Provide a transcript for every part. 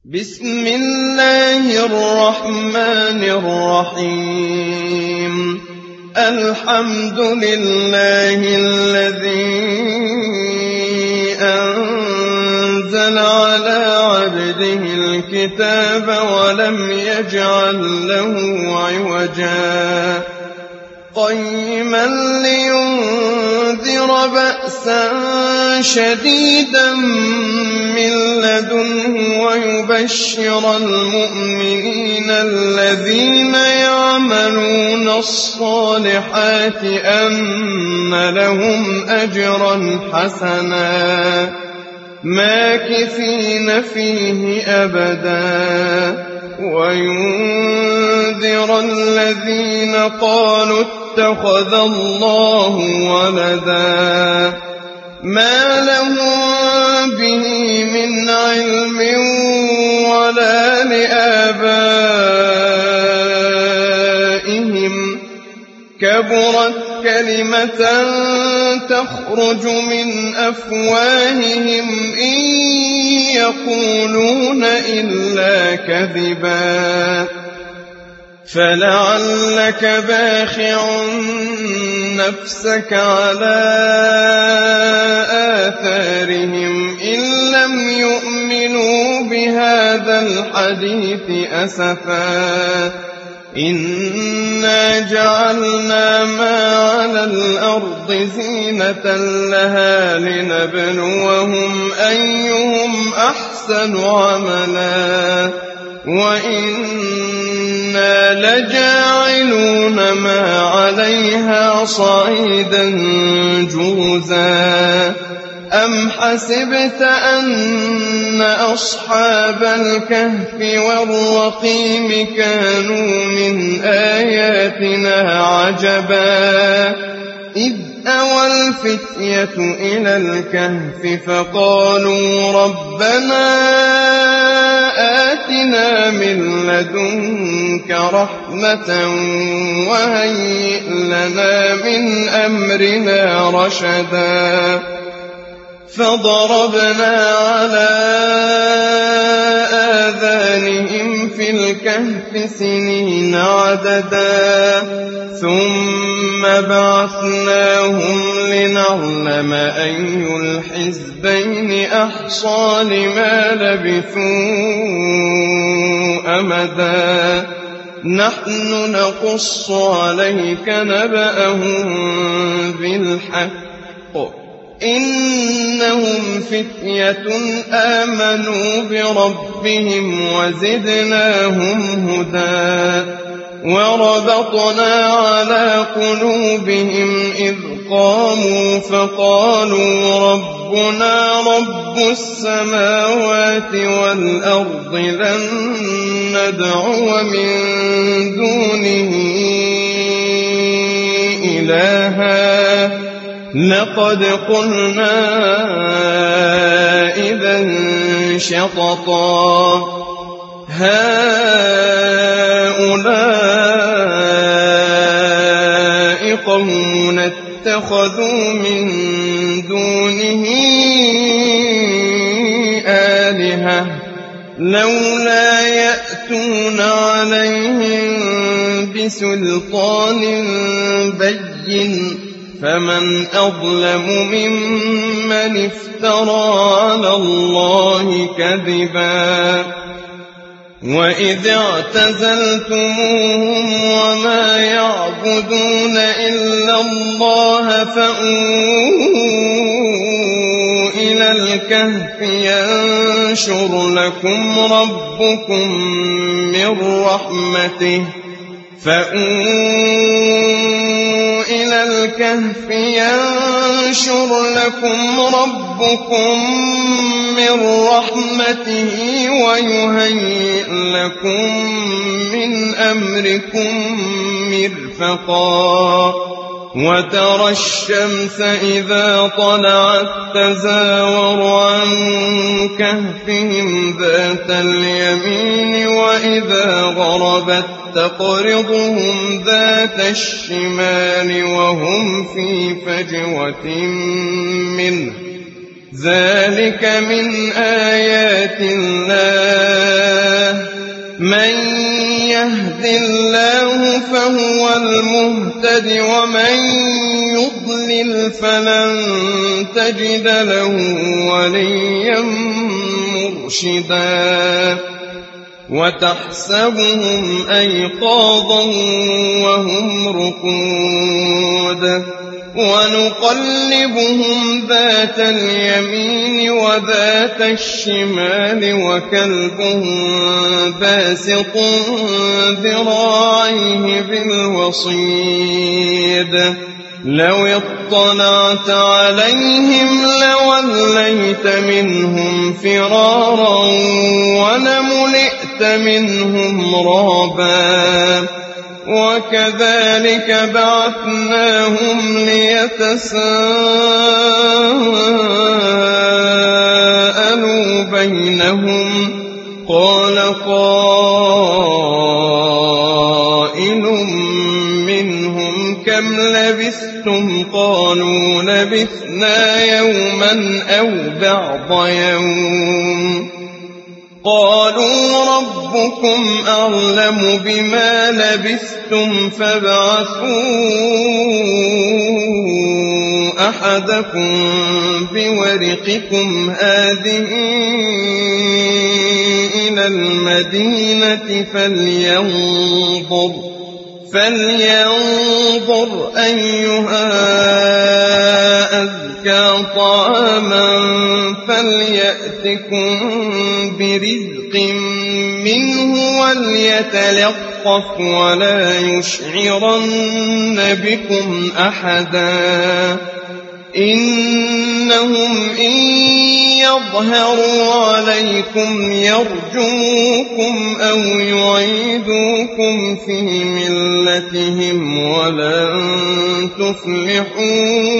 بسم الله الرحمن الرحيم الحمد لله الذي أنزل على عبده الكتاب ولم يجعل له عوجا قيما لينذر بأسا شديدا من لدنه ويبشر المؤمنين الذين يعملون الصالحات أن لهم أجرا حسنا ماكثين فيه أبدا وينذر الذين قالوا اتخذ الله ولدا ما لهم به من علم ولا لآبائهم كبرت كلمة تخرج من أفواههم إن يقولون إلا كذبا فلعلك باخع نفسك على آثارهم إن لم يؤمنوا بهذا الحديث أسفا إنا جعلنا ما على الأرض زينة لها لنبلوهم أيهم أحسن عملا وإنا لجاعلون ما عليها صعيدا جرزا أم حسبت أن أصحاب الكهف والرقيم كانوا من آياتنا عجبا إذ أوى الفتية إلى الكهف فقالوا ربنا آتنا من لدنك رحمة وهيئ لنا من أمرنا رشدا فضربنا على آذانهم في الكهف سنين عددا ثم بعثناهم لنعلم أي الحزبين أحصى لما لبثوا أمدا نحن نقص عليك نبأهم بالحق إنهم فتية آمنوا بربهم وزدناهم هدى وربطنا على قلوبهم إذ قاموا فقالوا ربنا رب السماوات والأرض لن ندعو من دونه إلها لقد قلنا إذا شططا هؤلاء قوم اتخذوا من دونه آلهة لولا يأتون عليهم بسلطان بين فمن أظلم ممن افترى على الله كذبا وإذ اعتزلتموهم وما يعبدون إلا الله فأووا إلى الكهف ينشر لكم ربكم من رحمته إلى الكهف ينشر لكم ربكم من رحمته ويهيئ لكم من أمركم مرفقا وترى الشمس إذا طلعت تزاور عن كهفهم ذات اليمين وإذا غربت تقرضهم ذات الشمال وهم في فجوة منه ذلك من آيات الله من يهد الله فهو المهتد ومن يضلل فلن تجد له وليا مرشدا وتحسبهم أيقاظا وهم رقود ونقلبهم ذات اليمين وذات الشمال وكلبهم باسط ذراعيه بالوصيد لو اطلعت عليهم لوليت منهم فرارا ولملئت منهم رعبا وكذلك بعثناهم ليتساءلوا بينهم قال قائل منهم كم لبثتم قالوا لبثنا يوما أو بعض يوم قالوا ربكم أعلم بما لبثتم فابعثوا أحدكم بورقكم هذه إلى المدينة فلينظر أيها أزكى طعاما فليأتكم برزق منه وليتلطف ولا يشعرن بكم أحدا إنهم إن يظهروا عليكم يرجوكم أو يعيدوكم في ملتهم ولن تفلحوا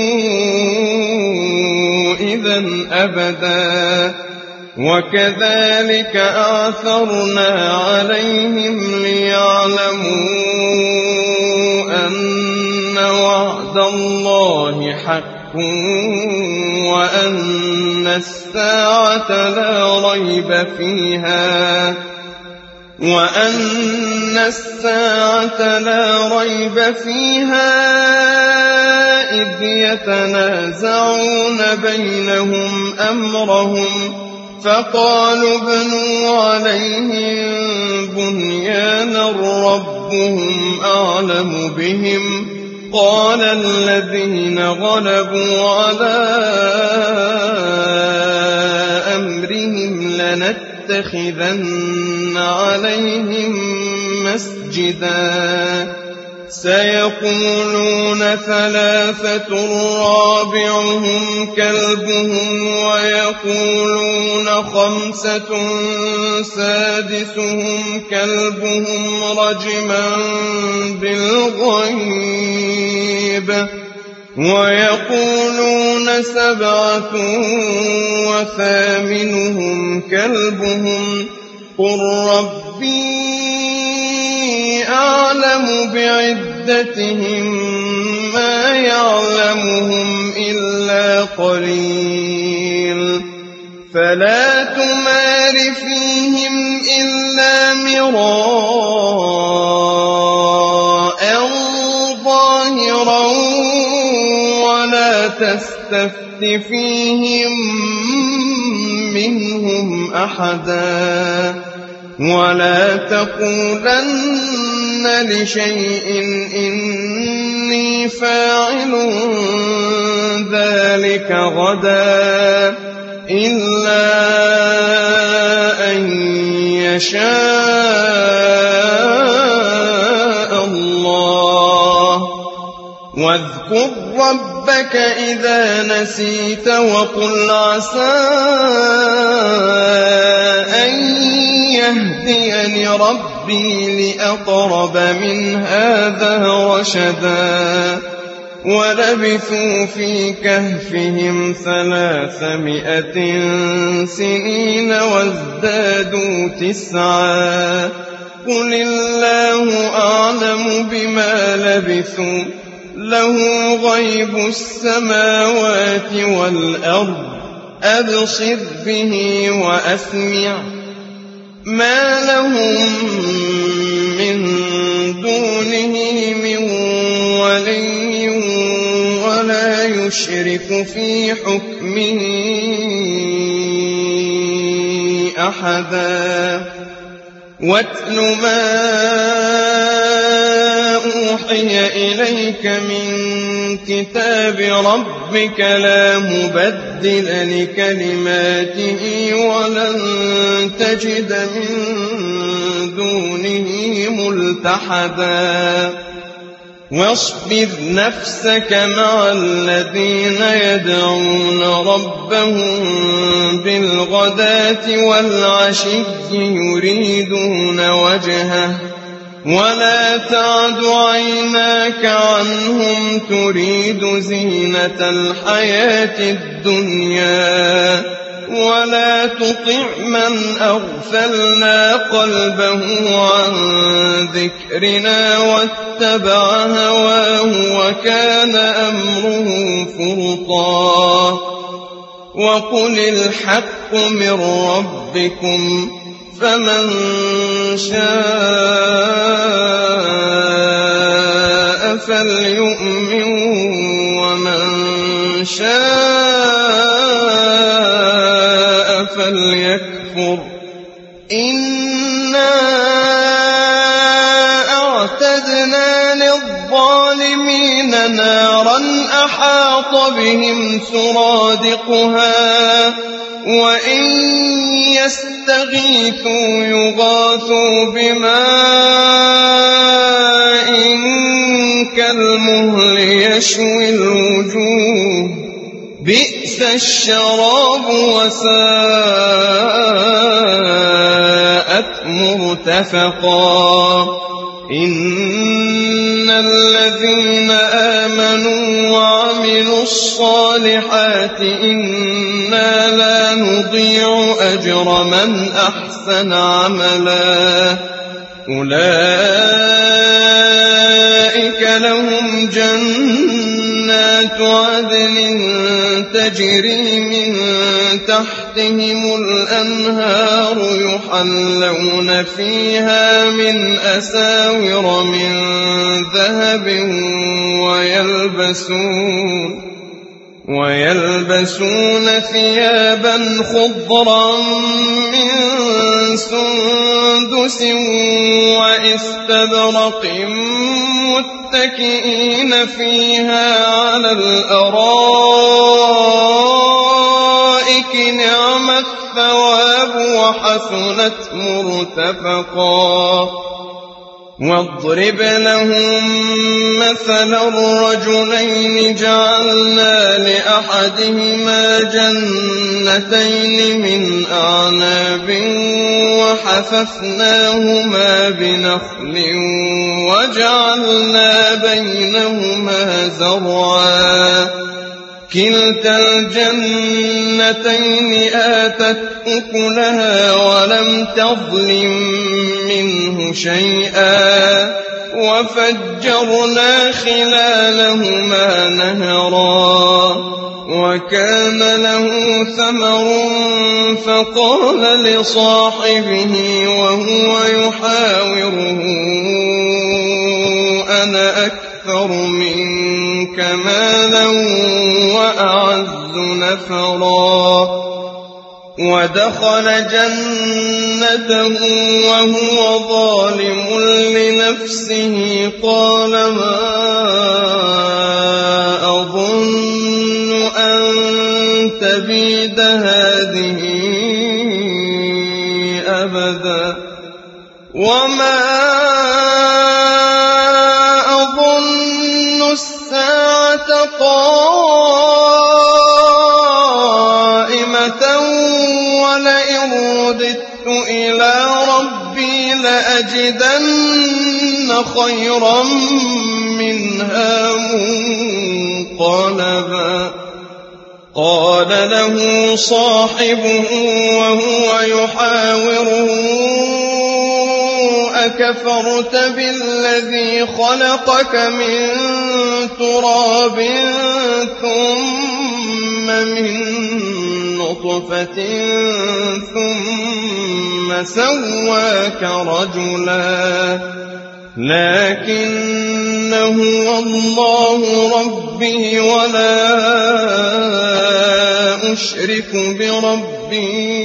إذا أبدا وكذلك أعثرنا عليهم ليعلموا أن وعد الله حق وأن الساعة لا ريب فيها إذ يتنازعون بينهم أمرهم فقالوا ابنوا عليهم بنيانا ربهم أعلم بهم قال الذين غلبوا على أمرهم لنتخذن عليهم مسجدا سيقولون ثلاثة رابعهم كلبهم ويقولون خمسة سادسهم كلبهم رجما بالغيب ويقولون سبعة وثامنهم كلبهم قل ربي أعلم بعدتهم ما يعلمهم إلا قليل فلا تمار فيهم إلا مراء ظاهرا ولا تستفت فيهم منهم أحدا ولا تقولن لشيء إني فاعل ذلك غدا إلا أن يشاء الله واذكر ربك إذا نسيت وقل عسى أن يهديني ربي لأقرب من هذا رشدا ولبثوا في كهفهم 300 سنين وازدادوا 9 قل الله أعلم بما لبثوا له غيب السماوات والأرض أبصر به وأسمع ما لهم من دونه من ولي ولا يشرك في حكمه أحدا واتل ما أوحي إليك من كتاب ربك لا مبدل لكلماته ولن تجد من دونه ملتحدا واصبر نفسك مع الذين يدعون ربهم بالغداة والعشي يريدون وجهه ولا تعد عيناك عنهم تريد زينة الحياة الدنيا ولا تطع من أغفلنا قلبه عن ذكرنا واتبع هواه وكان أمره فرطا وقل الحق من ربكم فمن شاء فليؤمن ومن شاء فليكفر إنا أعتدنا للظالمين نارا أحاط بهم سرادقها وإن يستغيثوا يغاثوا بماء كالمهل يشوي الوجوه بئس الشراب وساءت مرتفقا إن الذين آمنوا وعملوا الصالحات إنا لا نضيع أجر من أحسن عملا أولئك لهم جنات عدن تجري من تحتهم الأنهار يحلون فيها من أساور من ذهب ويلبسون ثيابا خضرا من سندس واستبرق متكئين فيها على الأرائك نعم الثواب وحسنت مرتفقا واضرب لهم مثلا الرجلين جعلنا لأحدهما جنتين من أعناب وحففناهما بنخل وجعلنا بينهما زرعا كلتا الجنتين آتت أكلها ولم تظلم منه شيئا وفجرنا خلالهما نهرا وكان له ثمر فقال لصاحبه وهو يحاوره أنا أكثر منك مالا وأعز نفرا ودخل جنته وهو ظالم لنفسه قال ما أظن أن تبيد هذه أبدا وما أظن الساعة قائمة ولئن رددت إلى ربي لأجدن خيرا منها منقلبا قال له صاحبه وهو يحاوره أكفرت بالذي خلقك من تراب ثم من نطفة ثم سواك رجلا لكن هو الله ربي ولا أشرك بربي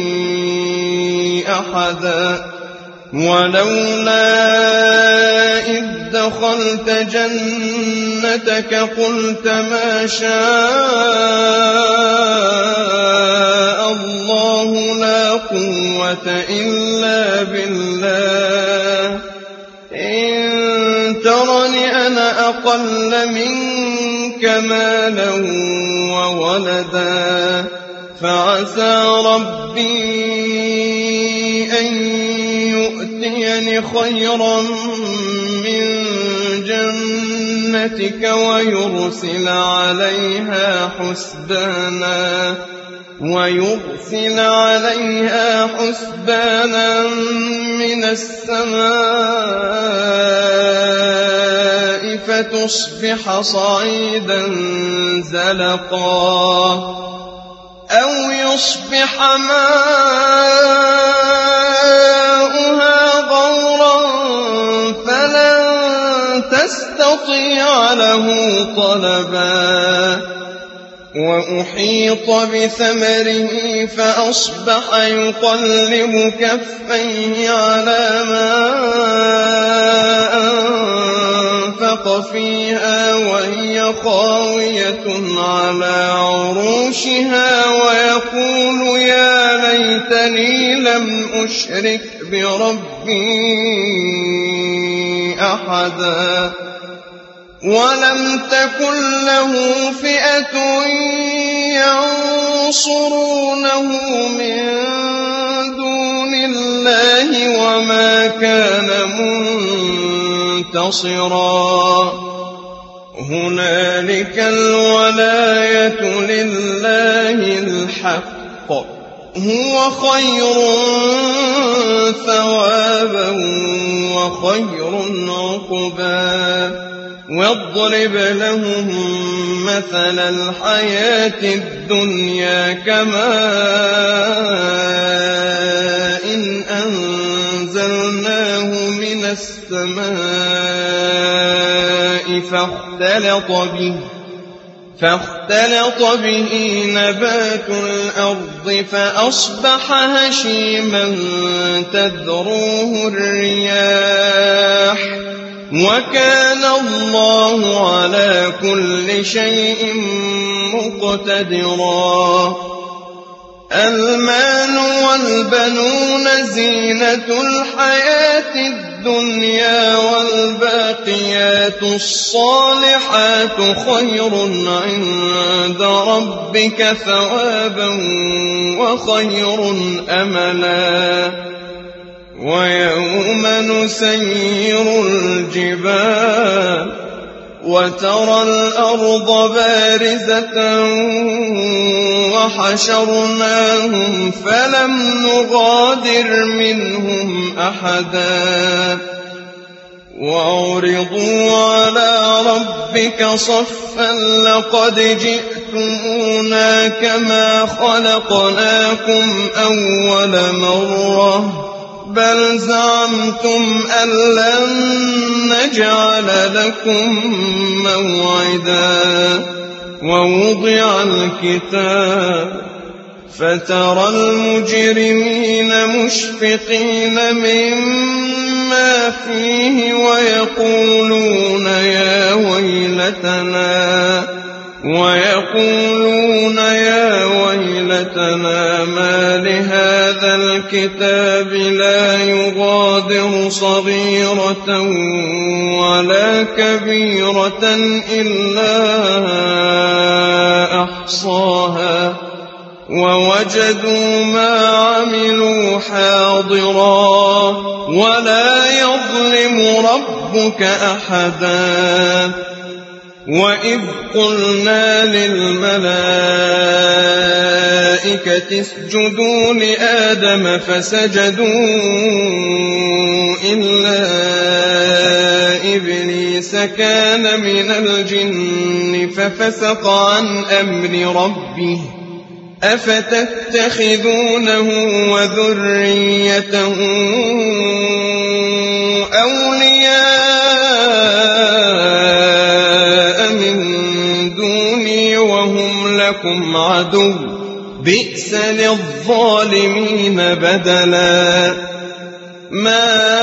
أحدا ولولا إذ دخلت جنتك قلت ما شاء الله لا قوة إلا بالله إن ترني أنا أقل منك مالا وولدا فعسى ربي أن يؤتيني خيرا من جنتك ويرسل عليها حسبانا من السماء فتصبح صعيدا زلقا أو يصبح ماؤها غورا فلن تستطيع له طلبا وأحيط بثمره فأصبح يقلب كفيه على ما أنفق فيها وهي خاوية على عروشها ويقول يا ليتني لم أشرك بربي أحدا ولم تكن له فئة ينصرونه من دون الله وما كان منتصرا هنالك الولاية لله الحق هو خير ثوابا وخير عقبا واضرب لهم مثل الحياة الدنيا كماء إن أنزلناه من السماء فاختلط به نبات الأرض فأصبح هشيما تذروه الرياح وكان الله على كل شيء مقتدرا المال والبنون زينة الحياة الدنيا والباقيات الصالحات خير عند ربك ثوابا وخير أملا ويوم نسير الجبال وترى الأرض بارزة وحشرناهم فلم نغادر منهم أحدا وعرضوا على ربك صفا لقد جئتمونا كما خلقناكم أول مرة بل زعمتم أن لن نجعل لكم موعدا ووضع الكتاب فترى المجرمين مشفقين مما فيه ويقولون يا ويلتنا ما لهذا الكتاب لا يغادر صغيرة ولا كبيرة إلا أحصاها ووجدوا ما عملوا حاضرا ولا يظلم ربك أحدا وإذ قلنا للملائكة اسجدوا لآدم فسجدوا إلا إبليس كان من الجن ففسق عن أمر ربه أفتتخذونه وذريته أولياء من دوني وهم لكم عدو بئس للظالمين بدلا ما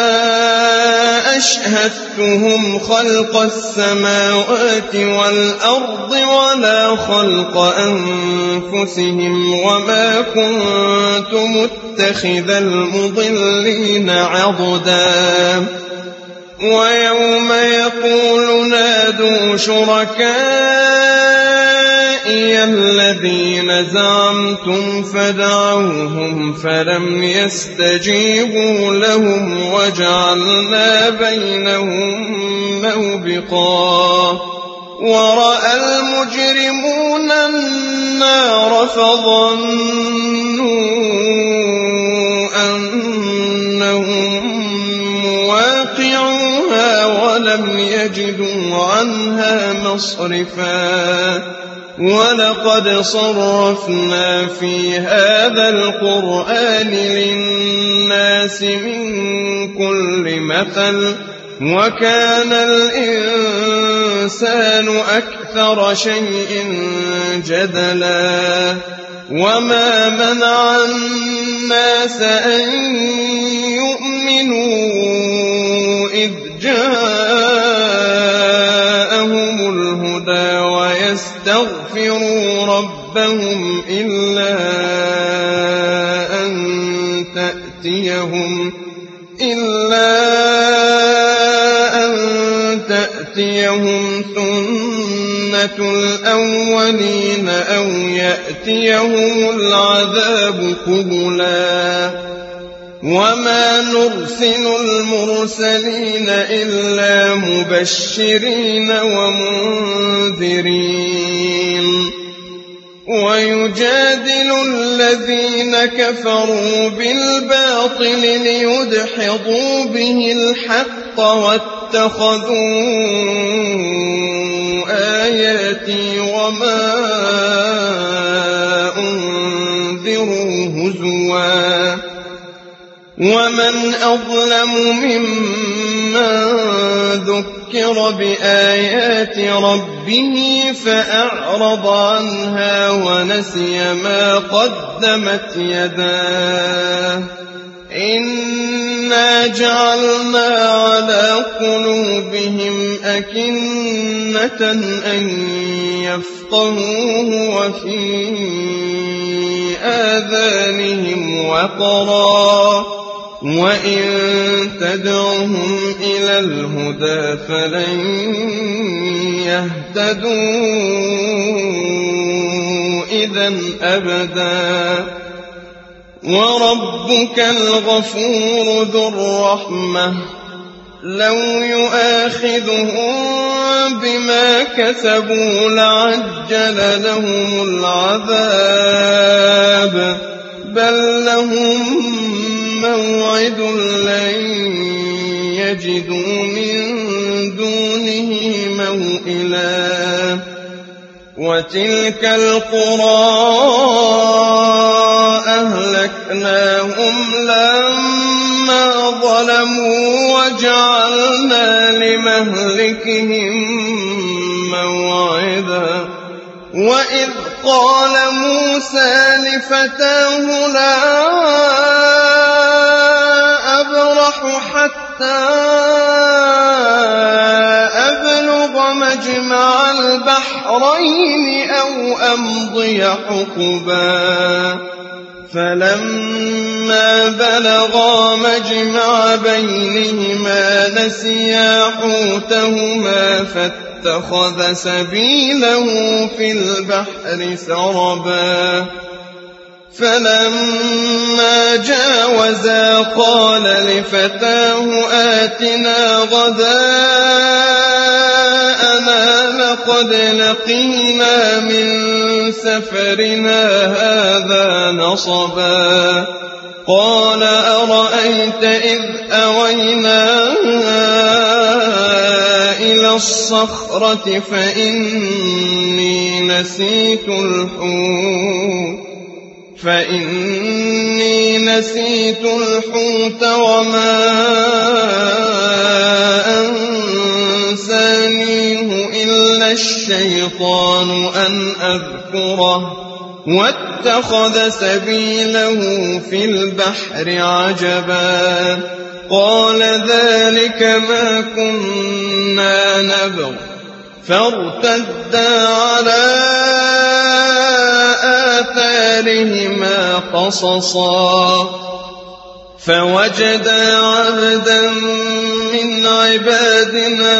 أشهدتهم خلق السماوات والأرض ولا خلق أنفسهم وما كنت متخذ المضلين عضدا ويوم يقول نادوا شركائي الذين زعمتم فدعوهم فلم يستجيبوا لهم وجعلنا بينهم موبقا ورأى المجرمون النار فظنوا أنهم مواقعوها ولم يجدوا عنها مصرفا ولقد صرفنا في هذا القرآن للناس من كل مثل وكان الإنسان أكثر شيء جدلا وما منع الناس أن يؤمنوا إذ جاءهم الهدى ويستغفروا ربهم إلا أن تأتيهم سنة الأولين أو يأتيهم العذاب قبلا وما نرسل المرسلين إلا مبشرين ومنذرين ويجادل الذين كفروا بالباطل ليدحضوا به الحق واتخذوا آياتي وما أنذروا هزوا ومن أظلم ممن ذكر بآيات ربه فأعرض عنها ونسي ما قدمت يداه إنا جعلنا على قلوبهم أكنة أن يفقهوه وفي آذانهم وقرا وإن تدعهم إلى الهدى فلن يهتدوا إذا أبدا وربك الغفور ذو الرحمة لو يؤاخذهم بما كسبوا لعجل لهم العذاب بل لهم موعد لن يجدوا من دونه موئلا وتلك القرى أهلكناهم لما ظلموا وجعلنا لمهلكهم موعدا وإذ قال موسى لفتاه لا أبرح حتى أبلغ مجمع البحرين أو أمضي حقبا فلما بلغا مجمع بينهما نسيا حوتهما فاتخذ سبيله في البحر سربا فلما جاوزا قال لفتاه آتنا غداءنا لقد لقينا من سفرنا هذا نصبا قال أرأيت إذ أوينا إلى الصخرة فإني نسيت الحوت وما أنسانيه إلا الشيطان أن أذكره واتخذ سبيله في البحر عجبا قال ذلك ما كنا نبغ فارتدا على آثارهما قصصا فوجدا عبدا من عبادنا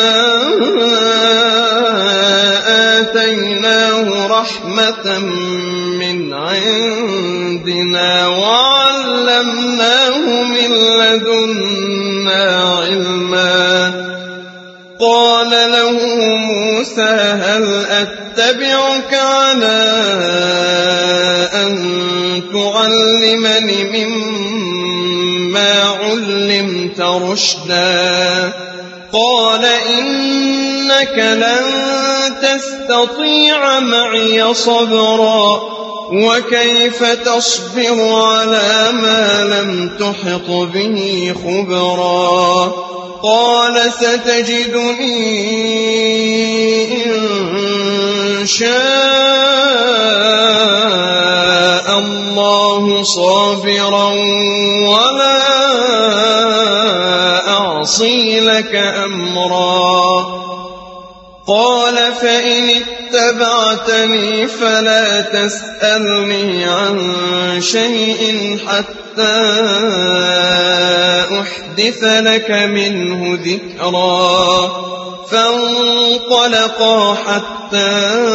آتيناه رحمة من عندنا وعلمناه من لدنا علما قال له موسى هل أتبعك على أن تعلمني مما علمت رشدا قال إنك لن تستطيع معي صبرا وكيف تصبر على ما لم تحط به خبرا قال ستجدني إن شاء الله صابرا ولا أعصي لك أمرا قال فإن اتبعتني فلا تسألني عن شيء حتى أحدث لك منه ذكرا فانطلقا حتى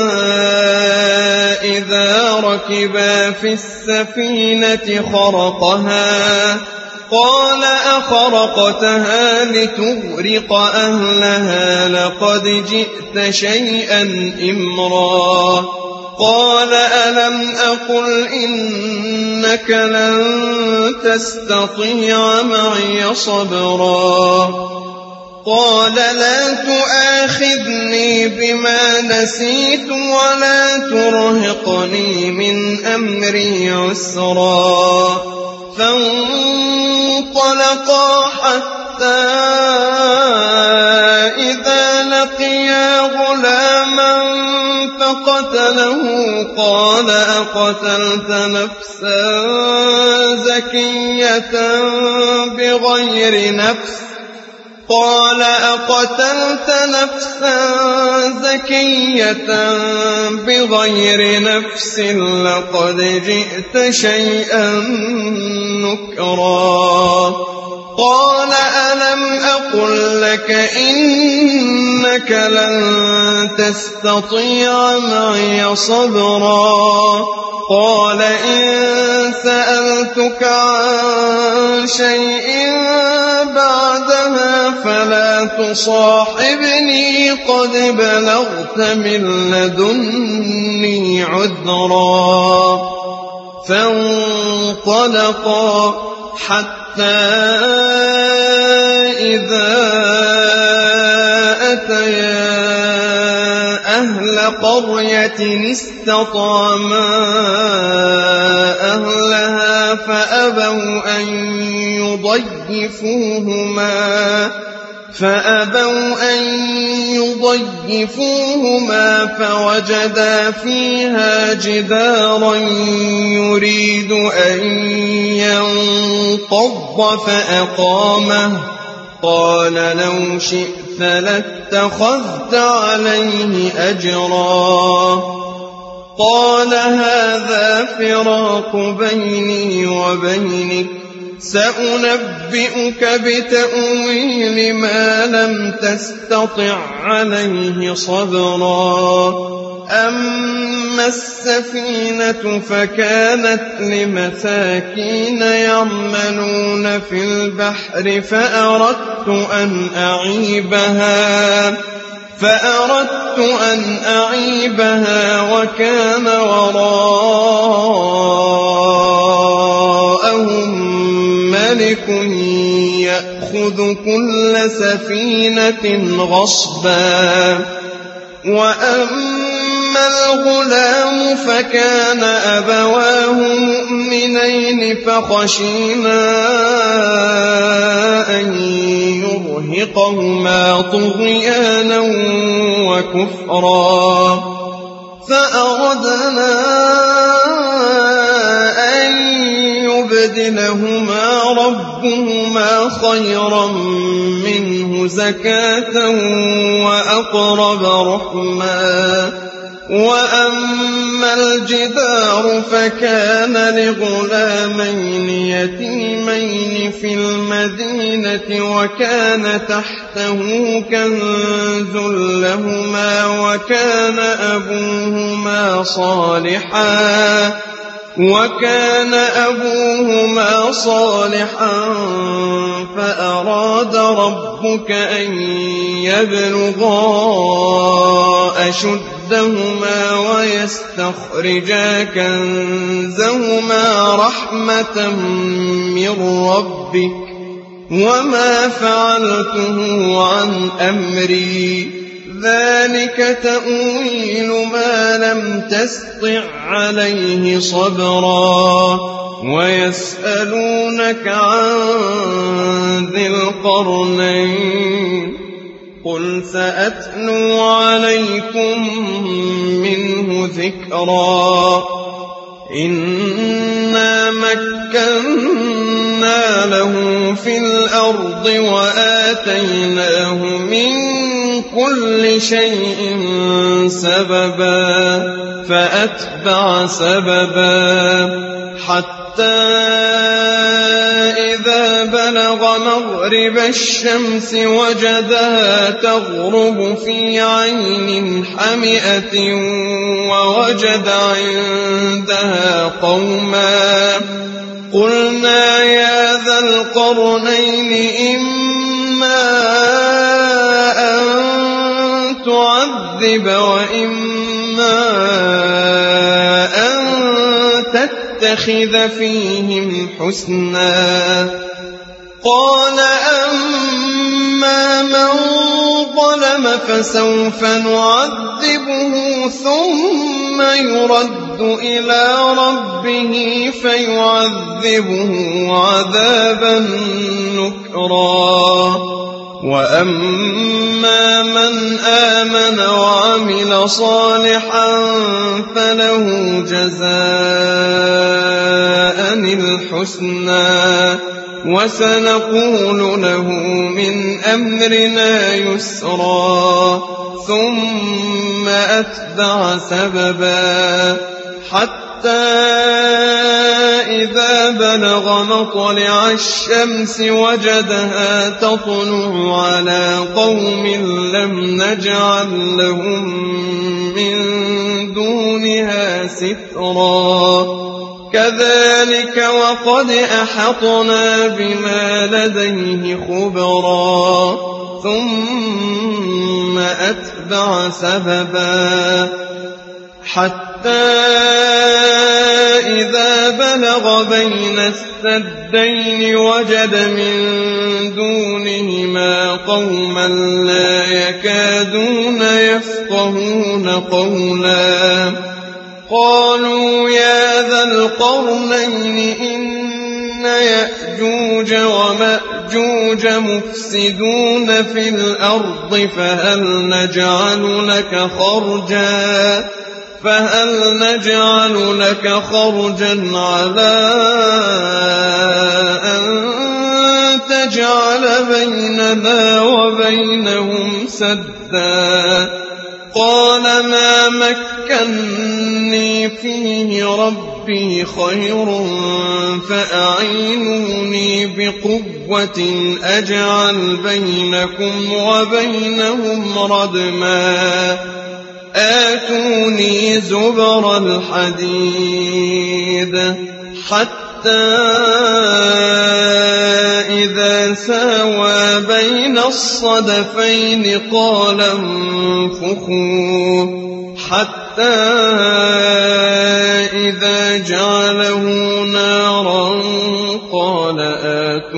إذا ركبا في السفينة خرقها قال أخرقتها لتغرق أهلها لقد جئت شيئا إمرا قال ألم أقل إنك لن تستطيع معي صبرا قال لا تؤاخذني بما نسيت ولا ترهقني من أمري عسرا فانطلقا حتى إذا لقيا غلاما فقتله قال أقتلت نفسا زكية بغير نفس لقد جئت شيئا نكرا قال ألم أقل لك إنك لن تستطيع معي صبرا قال إن سألتك عن شيء بعدها فلا تصاحبني قد بلغت من لدني عذرا فانطلقا حتى إذا أتيا أهل قرية استطعما أهلها فأبوا أن يضيفوهما فوجدا فيها جدارا يريد أن ينقض فأقامه قال لو شئت لاتخذت عليه أجرا قال هذا فراق بيني وبينك سأنبئك بتأويل ما لم تستطع عليه صبرا أما السفينة فكانت لمساكين يعملون في البحر فأردت أن أعيبها وكان وراءهم ملك يأخذ كل سفينة غصبا. وأما الغلام فكان أبواه مؤمنين فخشينا أن يرهقهما طغيانا وكفرا فأردنا أن يبدلهما ربهما خيرا منه زكاة وأقرب رحما. وأما الجدار فكان لغلامين يتيمين في المدينة وكان تحته كنز لهما وكان أبوهما صالحا فأراد ربك أن يبلغا أشدهما ويستخرجا كنزهما رحمة من ربك وما فعلته عن أمري ذلك تأويل ما لم تسطع عليه صبرا. ويسألونك عن ذي القرنين قل سأتلو عليكم منه ذكرا. إنا مكنا له في الأرض وآتيناه من كل شيء سببا فأتبع سببا حتى إذا بلغ مغرب الشمس وجدها تغرب في عين حمئة ووجد عندها قوما قلنا يا ذا القرنين إما أن تعذب وإما أن تتخذ فيهم حسنا. قال أما من ظلم فسوف نعذبه ثم يرد إلى ربه فيعذبه عذابا نكرا. وأما من آمن وعمل صالحا فله جزاء الحسنى وسنقول له من أمرنا يسرا. ثم أتبع سببا حتى إذا بلغ مطلع الشمس وجدها تطلع على قوم لم نجعل لهم من دونها سترا. كذلك وقد أحطنا بما لديه خبرا. ثم أتبع سببا حتى إذا بلغ بين السدين وجد من دونهما قوما لا يكادون يفقهون قولا قالوا يا ذا القرنين إن يأجوج ومأجوج مفسدون في الأرض فهل نجعل لك خرجا على أن تجعل بيننا وبينهم سدا. قال ما مكني فيه ربي خير فأعينوني بقوة أجعل بينكم وبينهم ردما. آتوني زبر الحديد حتى إذا ساوى بين الصدفين قال انفخوا حتى إذا جعله نارا قال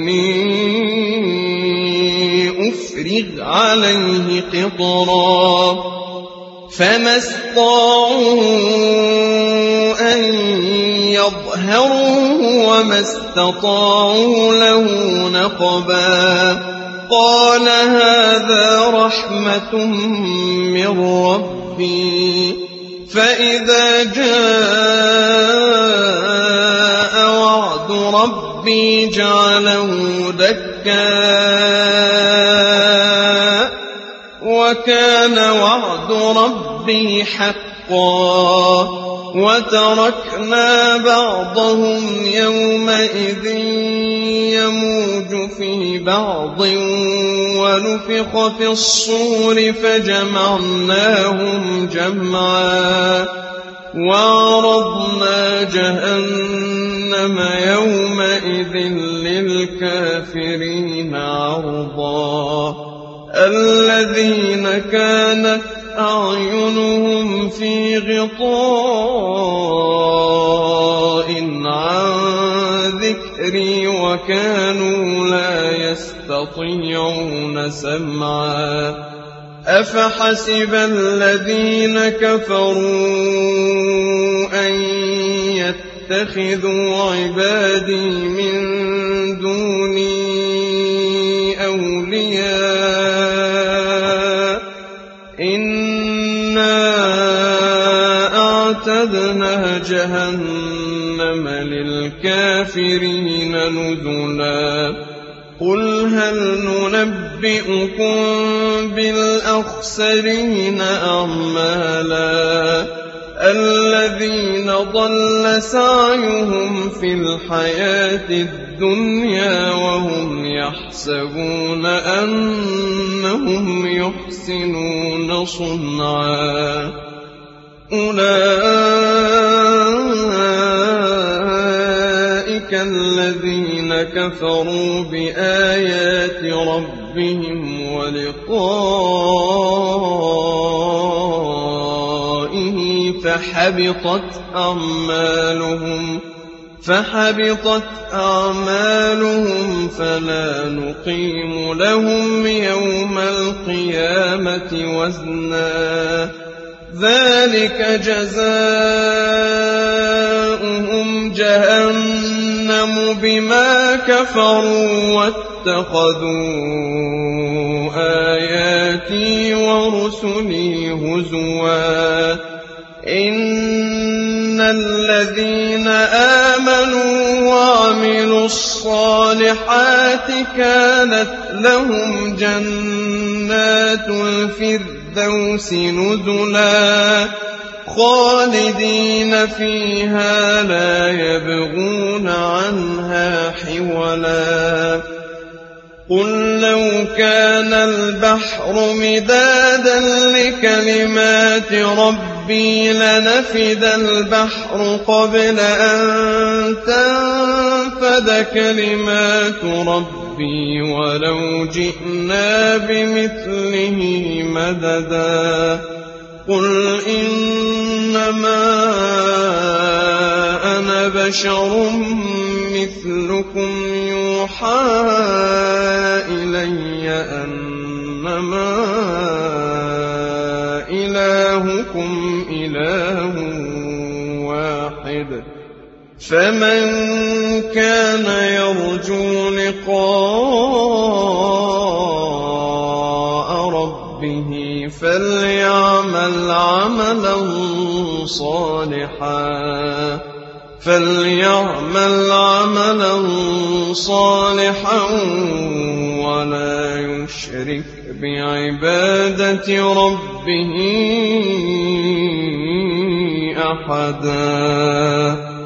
أفرغ عليه قطرا فما استطاعوا أن يظهروه وما استطاعوا له نقبا قال هذا رحمة من ربي فإذا جاء وعد ربي جعله دكا وكان وعد ربي حقا وتركنا بعضهم يومئذ يموج في بعض ونفخ في الصور فجمعناهم جمعا وعرضنا جهنم يومئذ للكافرين عرضا الذين كانت أعينهم في غطاء عن ذكري وكانوا لا يستطيعون سمعا أفحسب الذين كفروا أن يتخذوا عبادي من دوني أولياء إنا أعتدنا جهنم للكافرين نزلا قل هل ننبئكم بالأخسرين أعمالا الذين ضل سعيهم في الحياة الدنيا وهم يحسبون أنهم يحسنون صنعا أولئك الذين كفروا بآيات ربهم ولقائه فحبطت أعمالهم فلا نقيم لهم يوم القيامة وزنا ذلك جزاؤهم جهنم بما كفروا واتخذوا آياتي ورسلي هزوا إن الذين آمنوا وعملوا الصالحات كانت لهم جنات الفردوس نزلا خالدين فيها لا يبغون عنها حولا قل لو كان البحر مدادا لكلمات ربي لنفد البحر قبل أن تنفد كلمات ربي ولو جئنا بمثله مددا قل إنما أنا بشر مثلكم يوحى إلي أنما إلهكم إله واحد فمن كان يرجو لقاء ربه فليعمل عملا صالحا ولا يشرك بعبادة ربه أحدا